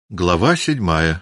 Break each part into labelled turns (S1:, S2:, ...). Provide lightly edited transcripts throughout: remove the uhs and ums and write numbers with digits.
S1: Глава 7.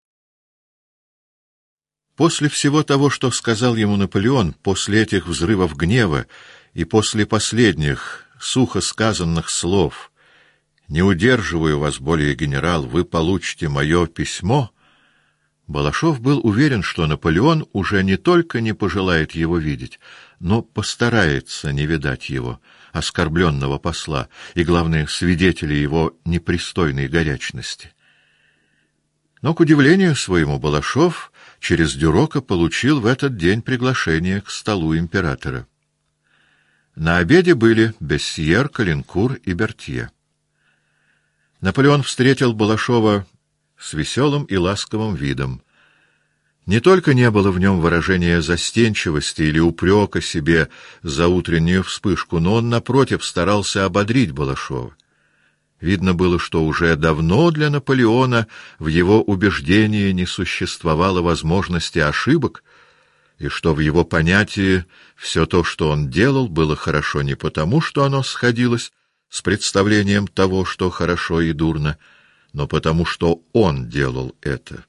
S1: После всего того, что сказал ему Наполеон, после этих взрывов гнева и после последних сухо сказанных слов «Не удерживаю вас более, генерал, вы получите мое письмо», Балашов был уверен, что Наполеон уже не только не пожелает его видеть, но постарается не видать его, оскорбленного посла, и, главное, свидетеля его непристойной горячности. Но, к удивлению своему, Балашов через Дюрока получил в этот день приглашение к столу императора. На обеде были Бессьер, Калинкур и Бертье. Наполеон встретил Балашова с веселым и ласковым видом. Не только не было в нем выражения застенчивости или упрека себе за утреннюю вспышку, но он, напротив, старался ободрить Балашова. Видно было, что уже давно для Наполеона в его убеждении не существовало возможности ошибок, и что в его понятии все то, что он делал, было хорошо не потому, что оно сходилось с представлением того, что хорошо и дурно, но потому, что он делал это.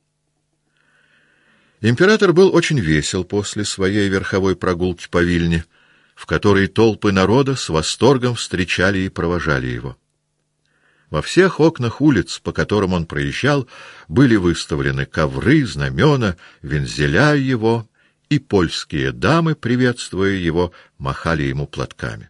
S1: Император был очень весел после своей верховой прогулки по Вильне, в которой толпы народа с восторгом встречали и провожали его. Во всех окнах улиц, по которым он проезжал, были выставлены ковры, знамена, вензеля его, и польские дамы, приветствуя его, махали ему платками.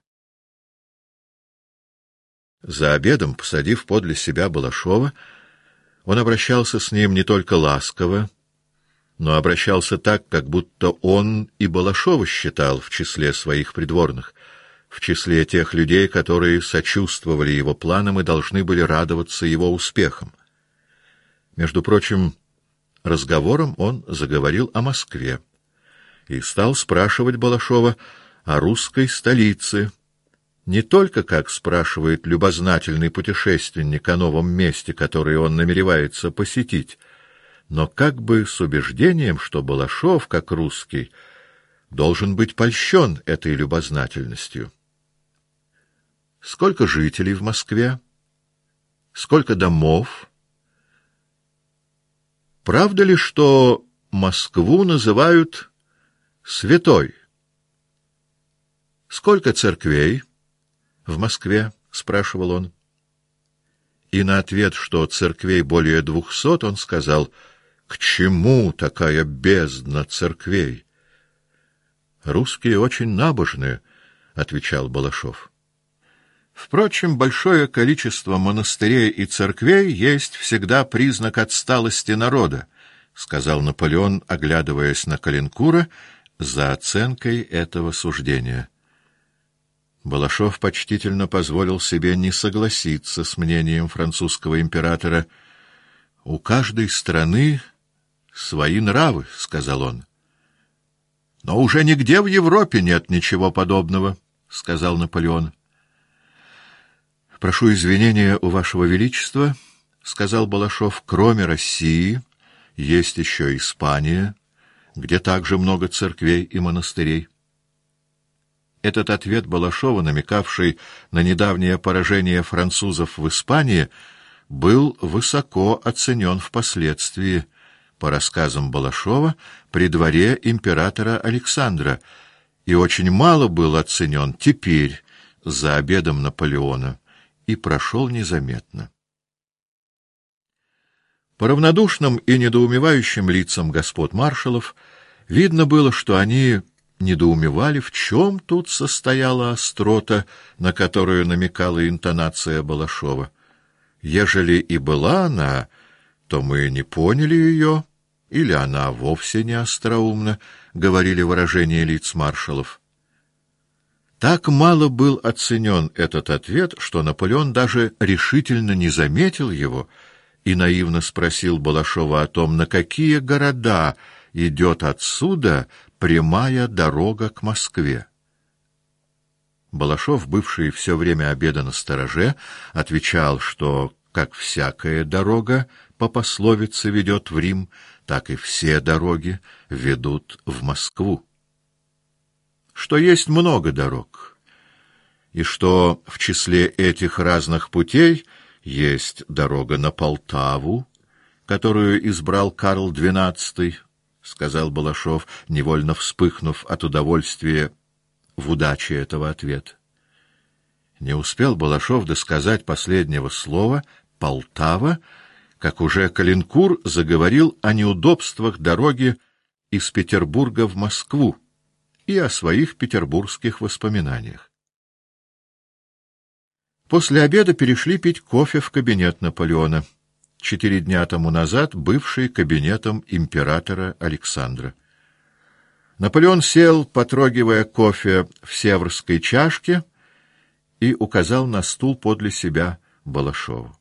S1: За обедом, посадив подле себя Балашова, он обращался с ним не только ласково, но обращался так, как будто он и Балашова считал в числе своих придворных, в числе тех людей, которые сочувствовали его планам и должны были радоваться его успехам. Между прочим, разговором он заговорил о Москве и стал спрашивать Балашова о русской столице, не только как спрашивает любознательный путешественник о новом месте, которое он намеревается посетить, но как бы с убеждением, что Балашов, как русский, должен быть польщен этой любознательностью. Сколько жителей в Москве? Сколько домов? Правда ли, что Москву называют святой? Сколько церквей в Москве? Спрашивал он. И на ответ, что церквей более 200, он сказал: к чему такая бездна церквей? Русские очень набожные, отвечал Балашов. Впрочем, большое количество монастырей и церквей есть всегда признак отсталости народа, сказал Наполеон, оглядываясь на Калинкура за оценкой этого суждения. Балашов почтительно позволил себе не согласиться с мнением французского императора. У каждой страны свои нравы, сказал он. Но уже нигде в Европе нет ничего подобного, сказал Наполеон. Прошу извинения у вашего величества, сказал Балашов. Кроме России есть еще Испания, где также много церквей и монастырей. Этот ответ Балашова, намекавший на недавнее поражение французов в Испании, был высоко оценен впоследствии, по рассказам Балашова, при дворе императора Александра, и очень мало был оценен теперь за обедом Наполеона, и прошел незаметно. По равнодушным и недоумевающим лицам господ маршалов видно было, что они недоумевали, в чем тут состояла острота, на которую намекала интонация Балашова. Ежели и была она, то мы не поняли ее, или она вовсе не остроумна, говорили выражения лиц маршалов. Так мало был оценен этот ответ, что Наполеон даже решительно не заметил его и наивно спросил Балашова о том, на какие города идет отсюда прямая дорога к Москве. Балашов, бывший все время обеда настороже, отвечал, что как всякая дорога по пословице ведет в Рим, так и все дороги ведут в Москву. Что есть много дорог, и что в числе этих разных путей Есть дорога на Полтаву, которую избрал Карл XII, — сказал Балашов, невольно вспыхнув от удовольствия в удаче этого ответа. Не успел Балашов досказать последнего слова «Полтава», как уже Калинкур заговорил о неудобствах дороги из Петербурга в Москву и о своих петербургских воспоминаниях. После обеда перешли пить кофе в кабинет Наполеона, 4 дня тому назад бывший кабинетом императора Александра. Наполеон сел, потрогивая кофе в севрской чашке, и указал на стул подле себя Балашову.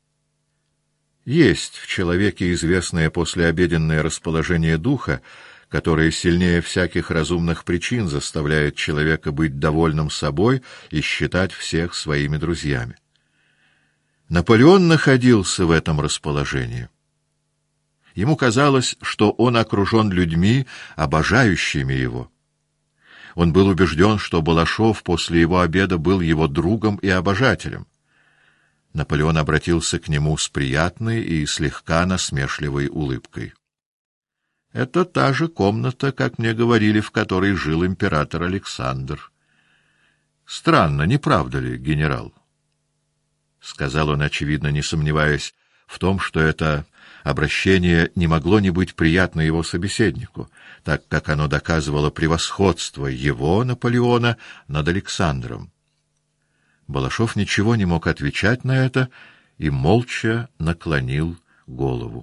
S1: Есть в человеке известное послеобеденное расположение духа, которое сильнее всяких разумных причин заставляет человека быть довольным собой и считать всех своими друзьями. Наполеон находился в этом расположении. Ему казалось, что он окружен людьми, обожающими его. Он был убежден, что Балашов после его обеда был его другом и обожателем. Наполеон обратился к нему с приятной и слегка насмешливой улыбкой. — Это та же комната, как мне говорили, в которой жил император Александр. — Странно, не правда ли, генерал? — сказал он, очевидно, не сомневаясь в том, что это обращение не могло не быть приятно его собеседнику, так как оно доказывало превосходство его, Наполеона, над Александром. Балашов ничего не мог отвечать на это и молча наклонил голову.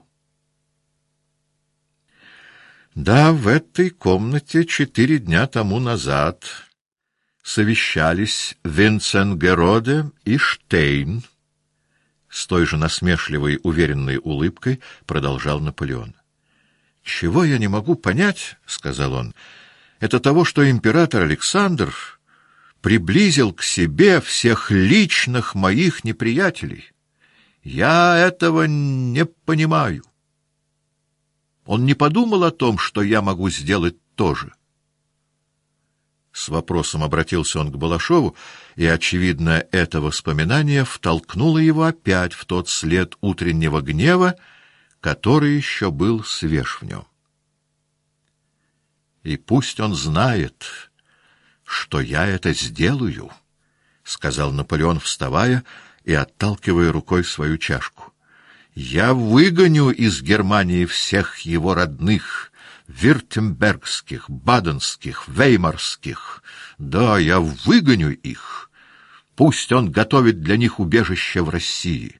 S1: Да, в этой комнате 4 дня тому назад совещались Винценгероде и Штейн. С той же насмешливой, уверенной улыбкой продолжал Наполеон. «Чего я не могу понять, — сказал он, — это того, что император Александр приблизил к себе всех личных моих неприятелей. Я этого не понимаю. Он не подумал о том, что я могу сделать то же». С вопросом обратился он к Балашову, и, очевидно, это воспоминание втолкнуло его опять в тот след утреннего гнева, который еще был свеж в нем. «И пусть он знает, что я это сделаю», — сказал Наполеон, вставая и отталкивая рукой свою чашку. «Я выгоню из Германии всех его родных, вюртембергских, баденских, веймарских. Да, я выгоню их. Пусть он готовит для них убежище в России».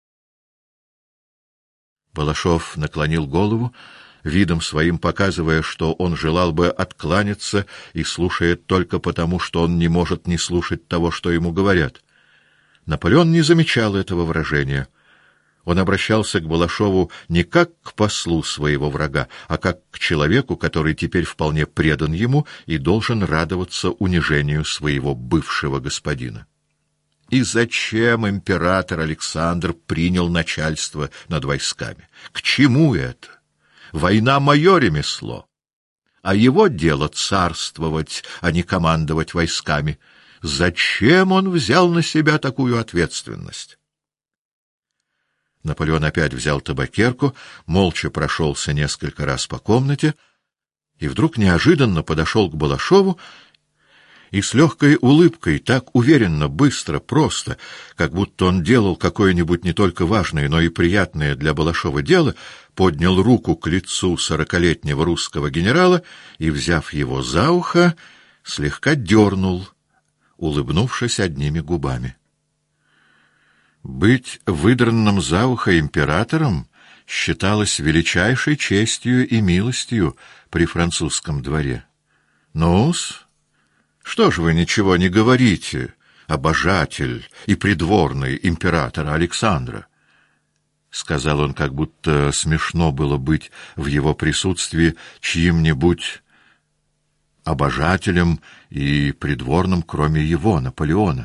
S1: Балашов наклонил голову, видом своим показывая, что он желал бы откланяться и слушает только потому, что он не может не слушать того, что ему говорят. Наполеон не замечал этого выражения. Он обращался к Балашову не как к послу своего врага, а как к человеку, который теперь вполне предан ему и должен радоваться унижению своего бывшего господина. И зачем император Александр принял начальство над войсками? К чему это? Война — мое ремесло, а его дело царствовать, а не командовать войсками. Зачем он взял на себя такую ответственность? Наполеон опять взял табакерку, молча прошелся несколько раз по комнате и вдруг неожиданно подошел к Балашову и с легкой улыбкой, так уверенно, быстро, просто, как будто он делал какое-нибудь не только важное, но и приятное для Балашова дело, поднял руку к лицу 40-летнего русского генерала и, взяв его за ухо, слегка дернул, улыбнувшись одними губами. Быть выдранным за ухо императором считалось величайшей честью и милостью при французском дворе. Ну-с, что ж вы ничего не говорите, обожатель и придворный императора Александра? — сказал он, как будто смешно было быть в его присутствии чьим-нибудь обожателем и придворным, кроме его, Наполеона.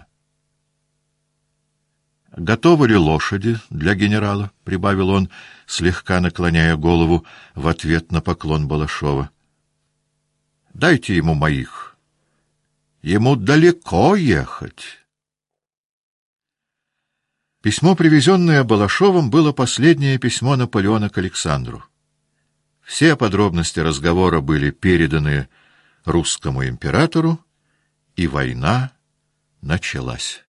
S1: «Готовы ли лошади для генерала?» — прибавил он, слегка наклоняя голову в ответ на поклон Балашова. «Дайте ему моих. Ему далеко ехать». Письмо, привезенное Балашовым, было последнее письмо Наполеона к Александру. Все подробности разговора были переданы русскому императору, и война началась.